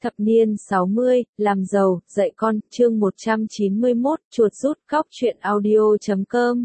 Thập niên 60, làm giàu, dạy con, chương 191, chuột rút cóc truyện audio.com.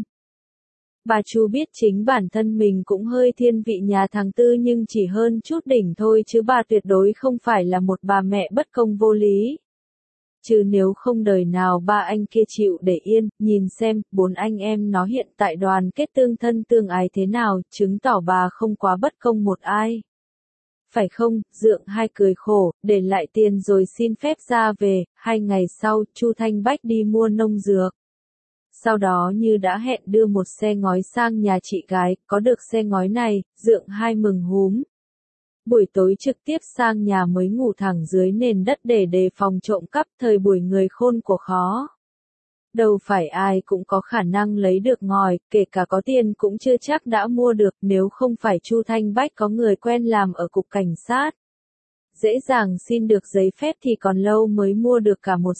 Bà Chu biết chính bản thân mình cũng hơi thiên vị nhà thằng Tư nhưng chỉ hơn chút đỉnh thôi chứ bà tuyệt đối không phải là một bà mẹ bất công vô lý. Chứ nếu không đời nào ba anh kia chịu để yên, nhìn xem, bốn anh em nó hiện tại đoàn kết tương thân tương ái thế nào, chứng tỏ bà không quá bất công một ai. Phải không? Dượng Hai cười khổ, để lại tiền rồi xin phép ra về. 2 ngày sau, Chu Thanh Bách đi mua nông dược. Sau đó như đã hẹn đưa một xe ngói sang nhà chị gái, có được xe ngói này, Dượng Hai mừng húm. Buổi tối trực tiếp sang nhà mới ngủ thẳng dưới nền đất để đề phòng trộm cắp, thời buổi người khôn của khó. Đâu phải ai cũng có khả năng lấy được ngòi, kể cả có tiền cũng chưa chắc đã mua được, nếu không phải Chu Thanh Bách có người quen làm ở cục cảnh sát. Dễ dàng xin được giấy phép thì còn lâu mới mua được cả một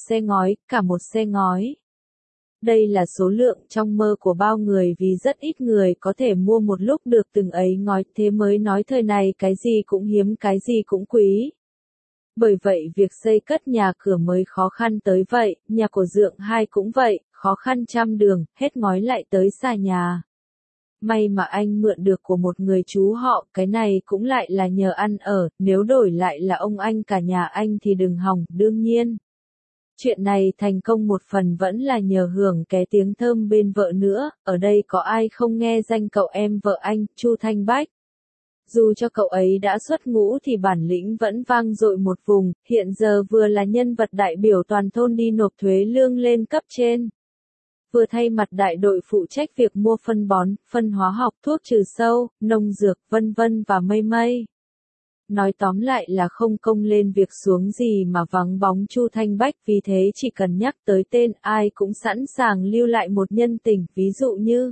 xe ngói. Đây là số lượng trong mơ của bao người vì rất ít người có thể mua một lúc được từng ấy ngói, thế mới nói thời này cái gì cũng hiếm cái gì cũng quý. Bởi vậy việc xây cất nhà cửa mới khó khăn tới vậy, nhà của Dượng Hai cũng vậy, khó khăn trăm đường, hết ngói lại tới xa nhà. May mà anh mượn được của một người chú họ, cái này cũng lại là nhờ ăn ở, nếu đổi lại là ông anh cả nhà anh thì đừng hòng, đương nhiên. Chuyện này thành công một phần vẫn là nhờ hưởng cái tiếng thơm bên vợ nữa, ở đây có ai không nghe danh cậu em vợ anh, Chu Thanh Bách. Dù cho cậu ấy đã xuất ngũ thì bản lĩnh vẫn vang dội một vùng, hiện giờ vừa là nhân vật đại biểu toàn thôn đi nộp thuế lương lên cấp trên. Vừa thay mặt đại đội phụ trách việc mua phân bón, phân hóa học, thuốc trừ sâu, nông dược, vân vân và mây mây. Nói tóm lại là không công lên việc xuống gì mà vắng bóng Chu Thanh Bách, vì thế chỉ cần nhắc tới tên ai cũng sẵn sàng lưu lại một nhân tình, ví dụ như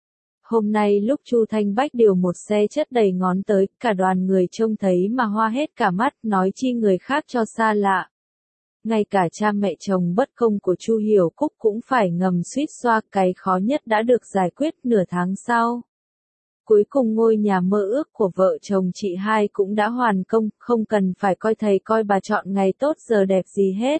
hôm nay lúc Chu Thanh Bách điều một xe chất đầy ngón tới, cả đoàn người trông thấy mà hoa hết cả mắt, nói chi người khác cho xa lạ. Ngay cả cha mẹ chồng bất công của Chu Hiểu Cúc cũng phải ngầm suýt xoa, cái khó nhất đã được giải quyết nửa tháng sau. Cuối cùng ngôi nhà mơ ước của vợ chồng chị Hai cũng đã hoàn công, không cần phải coi thầy coi bà chọn ngày tốt giờ đẹp gì hết.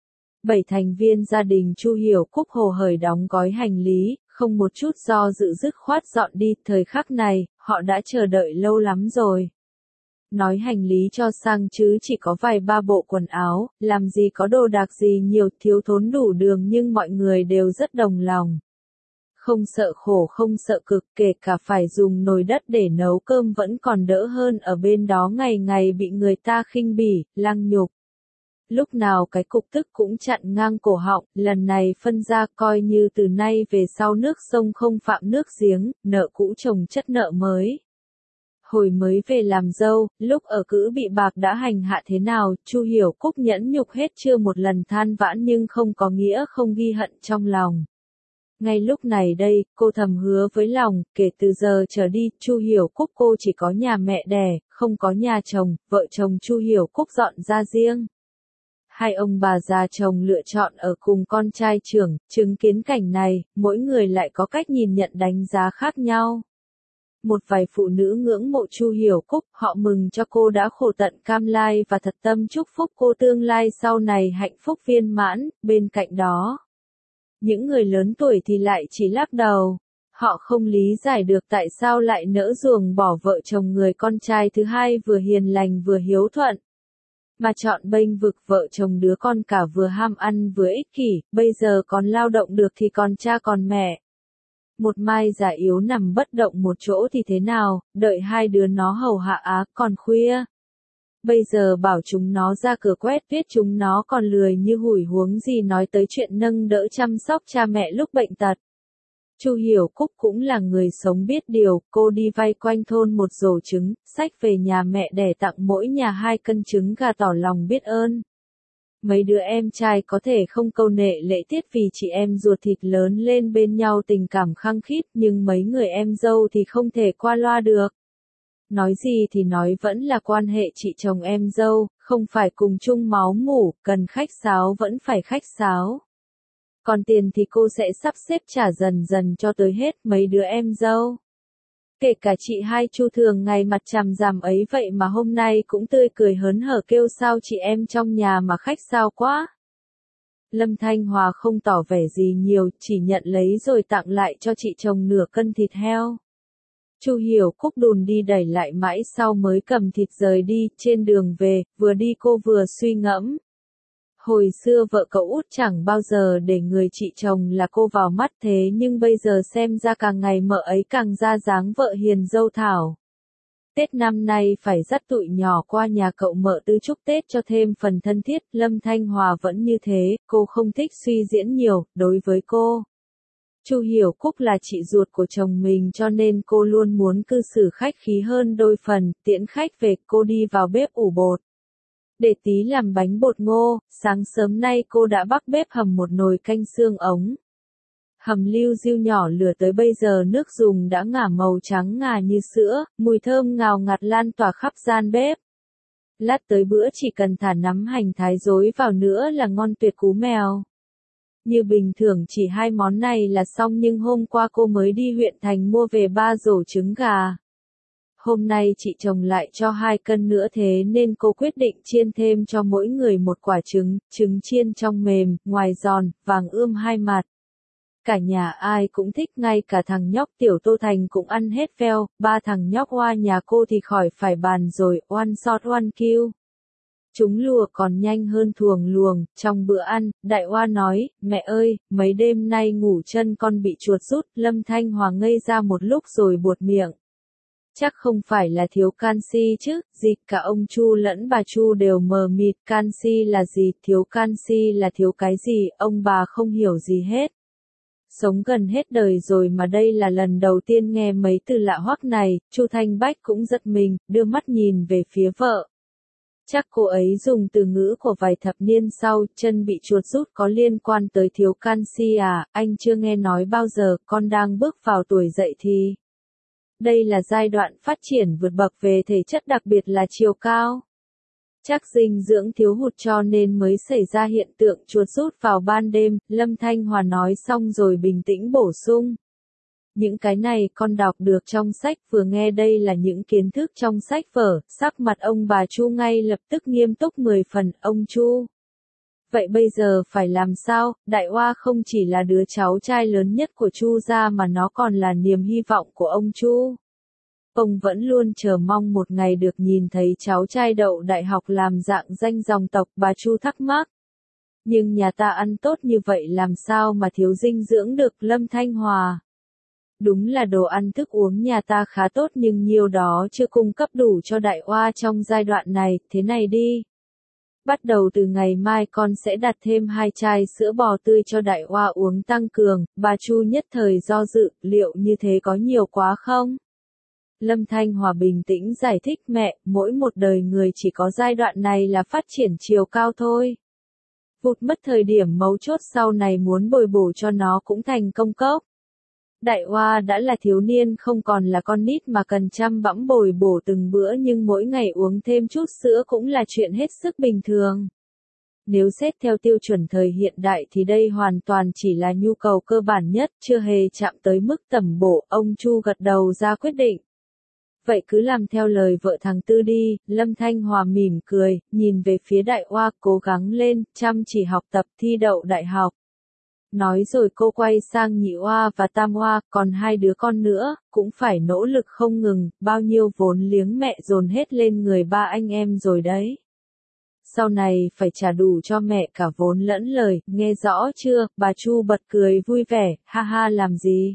7 thành viên gia đình Chu Hiểu Cúc hồ hởi đóng gói hành lý, không một chút do dự dứt khoát dọn đi, thời khắc này, họ đã chờ đợi lâu lắm rồi. Nói hành lý cho sang chứ chỉ có vài ba bộ quần áo, làm gì có đồ đạc gì nhiều, thiếu thốn đủ đường nhưng mọi người đều rất đồng lòng. Không sợ khổ không sợ cực, kể cả phải dùng nồi đất để nấu cơm vẫn còn đỡ hơn ở bên đó ngày ngày bị người ta khinh bỉ, lăng nhục. Lúc nào cái cục tức cũng chặn ngang cổ họng, lần này phân ra coi như từ nay về sau nước sông không phạm nước giếng, nợ cũ chồng chất nợ mới. Hồi mới về làm dâu, lúc ở cữ bị bạc đã hành hạ thế nào, Chu Hiểu Cúc nhẫn nhục hết chưa một lần than vãn nhưng không có nghĩa không ghi hận trong lòng. Ngay lúc này đây, cô thầm hứa với lòng, kể từ giờ trở đi, Chu Hiểu Cúc cô chỉ có nhà mẹ đẻ, không có nhà chồng, vợ chồng Chu Hiểu Cúc dọn ra riêng. Hai ông bà già chồng lựa chọn ở cùng con trai trưởng, chứng kiến cảnh này, mỗi người lại có cách nhìn nhận đánh giá khác nhau. Một vài phụ nữ ngưỡng mộ Chu Hiểu Cúc, họ mừng cho cô đã khổ tận cam lai và thật tâm chúc phúc cô tương lai sau này hạnh phúc viên mãn, bên cạnh đó. Những người lớn tuổi thì lại chỉ lắc đầu. Họ không lý giải được tại sao lại nỡ ruồng bỏ vợ chồng người con trai thứ hai vừa hiền lành vừa hiếu thuận. Mà chọn bênh vực vợ chồng đứa con cả vừa ham ăn vừa ích kỷ, bây giờ còn lao động được thì còn cha còn mẹ. Một mai già yếu nằm bất động một chỗ thì thế nào, đợi hai đứa nó hầu hạ còn khuya. Bây giờ bảo chúng nó ra cửa quét tuyết chúng nó còn lười như hủi huống gì nói tới chuyện nâng đỡ chăm sóc cha mẹ lúc bệnh tật. Chu Hiểu Cúc cũng là người sống biết điều, cô đi vay quanh thôn một rổ trứng, xách về nhà mẹ để tặng mỗi nhà 2 cân trứng gà tỏ lòng biết ơn. Mấy đứa em trai có thể không câu nệ lễ tiết vì chị em ruột thịt lớn lên bên nhau tình cảm khăng khít, nhưng mấy người em dâu thì không thể qua loa được. Nói gì thì nói vẫn là quan hệ chị chồng em dâu, không phải cùng chung máu mủ, cần khách sáo vẫn phải khách sáo. Còn tiền thì cô sẽ sắp xếp trả dần dần cho tới hết mấy đứa em dâu. Kể cả chị hai Chu thường ngày mặt chằm rằm ấy vậy mà hôm nay cũng tươi cười hớn hở kêu sao chị em trong nhà mà khách sao quá. Lâm Thanh Hòa không tỏ vẻ gì nhiều, chỉ nhận lấy rồi tặng lại cho chị chồng nửa cân thịt heo. Chu Hiểu Cúc đùn đi đẩy lại mãi sau mới cầm thịt rời đi, trên đường về, vừa đi cô vừa suy ngẫm. Hồi xưa vợ cậu út chẳng bao giờ để người chị chồng là cô vào mắt thế nhưng bây giờ xem ra càng ngày mợ ấy càng ra dáng vợ hiền dâu thảo. Tết năm nay phải dắt tụi nhỏ qua nhà cậu mợ tư chúc Tết cho thêm phần thân thiết, Lâm Thanh Hòa vẫn như thế, cô không thích suy diễn nhiều, đối với cô. Chu Hiểu Cúc là chị ruột của chồng mình cho nên cô luôn muốn cư xử khách khí hơn đôi phần, tiễn khách về cô đi vào bếp ủ bột. Để tí làm bánh bột ngô, sáng sớm nay cô đã bắc bếp hầm một nồi canh xương ống. Hầm liu riu nhỏ lửa tới bây giờ nước dùng đã ngả màu trắng ngà như sữa, mùi thơm ngào ngạt lan tỏa khắp gian bếp. Lát tới bữa chỉ cần thả nắm hành thái rối vào nữa là ngon tuyệt cú mèo. Như bình thường chỉ hai món này là xong nhưng hôm qua cô mới đi huyện thành mua về 3 rổ trứng gà. Hôm nay chị chồng lại cho 2 cân nữa thế nên cô quyết định chiên thêm cho mỗi người một quả trứng, trứng chiên trong mềm, ngoài giòn, vàng ươm hai mặt. Cả nhà ai cũng thích, ngay cả thằng nhóc Tiểu Tô Thành cũng ăn hết veo, 3 thằng nhóc Oa nhà cô thì khỏi phải bàn rồi, one shot one kill. Chúng lùa còn nhanh hơn thuồng luồng, trong bữa ăn, Đại Oa nói, mẹ ơi, mấy đêm nay ngủ chân con bị chuột rút, Lâm Thanh Hòa ngây ra một lúc rồi buột miệng. Chắc không phải là thiếu canxi chứ, gì cả ông Chu lẫn bà Chu đều mờ mịt, canxi là gì, thiếu canxi là thiếu cái gì, ông bà không hiểu gì hết. Sống gần hết đời rồi mà đây là lần đầu tiên nghe mấy từ lạ hoắc này, Chu Thanh Bách cũng giật mình, đưa mắt nhìn về phía vợ. Chắc cô ấy dùng từ ngữ của vài thập niên sau, chân bị chuột rút có liên quan tới thiếu canxi à, anh chưa nghe nói bao giờ, con đang bước vào tuổi dậy thì. Đây là giai đoạn phát triển vượt bậc về thể chất đặc biệt là chiều cao. Chắc dinh dưỡng thiếu hụt cho nên mới xảy ra hiện tượng chuột rút vào ban đêm, Lâm Thanh Hòa nói xong rồi bình tĩnh bổ sung. Những cái này con đọc được trong sách, vừa nghe đây là những kiến thức trong sách vở, sắc mặt ông bà Chu ngay lập tức nghiêm túc 10 phần, ông Chu. Vậy bây giờ phải làm sao, Đại Oa không chỉ là đứa cháu trai lớn nhất của Chu gia mà nó còn là niềm hy vọng của ông Chu. Ông vẫn luôn chờ mong một ngày được nhìn thấy cháu trai đậu đại học làm dạng danh dòng tộc, bà Chu thắc mắc. Nhưng nhà ta ăn tốt như vậy làm sao mà thiếu dinh dưỡng được, Lâm Thanh Hòa. Đúng là đồ ăn thức uống nhà ta khá tốt nhưng nhiều đó chưa cung cấp đủ cho Đại Oa trong giai đoạn này, thế này đi. Bắt đầu từ ngày mai con sẽ đặt thêm 2 chai sữa bò tươi cho Đại Oa uống tăng cường, bà Chu nhất thời do dự, liệu như thế có nhiều quá không? Lâm Thanh Hòa bình tĩnh giải thích mẹ, mỗi một đời người chỉ có giai đoạn này là phát triển chiều cao thôi. Vụt mất thời điểm mấu chốt sau này muốn bồi bổ cho nó cũng thành công cốc. Đại Oa đã là thiếu niên không còn là con nít mà cần chăm bẵm bồi bổ từng bữa nhưng mỗi ngày uống thêm chút sữa cũng là chuyện hết sức bình thường. Nếu xét theo tiêu chuẩn thời hiện đại thì đây hoàn toàn chỉ là nhu cầu cơ bản nhất, chưa hề chạm tới mức tẩm bổ, ông Chu gật đầu ra quyết định. Vậy cứ làm theo lời vợ thằng Tư đi, Lâm Thanh Hòa mỉm cười, nhìn về phía Đại Oa cố gắng lên, chăm chỉ học tập thi đậu đại học. Nói rồi cô quay sang Nhị Oa và Tam Oa, còn 2 đứa con nữa, cũng phải nỗ lực không ngừng, bao nhiêu vốn liếng mẹ dồn hết lên người 3 anh em rồi đấy. Sau này phải trả đủ cho mẹ cả vốn lẫn lời, nghe rõ chưa, bà Chu bật cười vui vẻ, ha ha làm gì.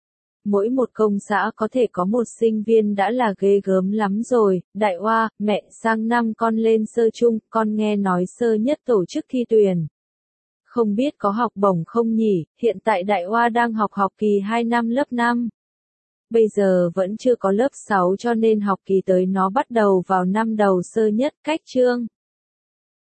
Mỗi một công xã có thể có một sinh viên đã là ghê gớm lắm rồi, Đại Oa, mẹ sang năm con lên sơ chung, con nghe nói sơ nhất tổ chức thi tuyển. Không biết có học bổng không nhỉ, hiện tại Đại Oa đang học kỳ 2 năm lớp 5. Bây giờ vẫn chưa có lớp 6 cho nên học kỳ tới nó bắt đầu vào năm đầu sơ nhất, cách chương.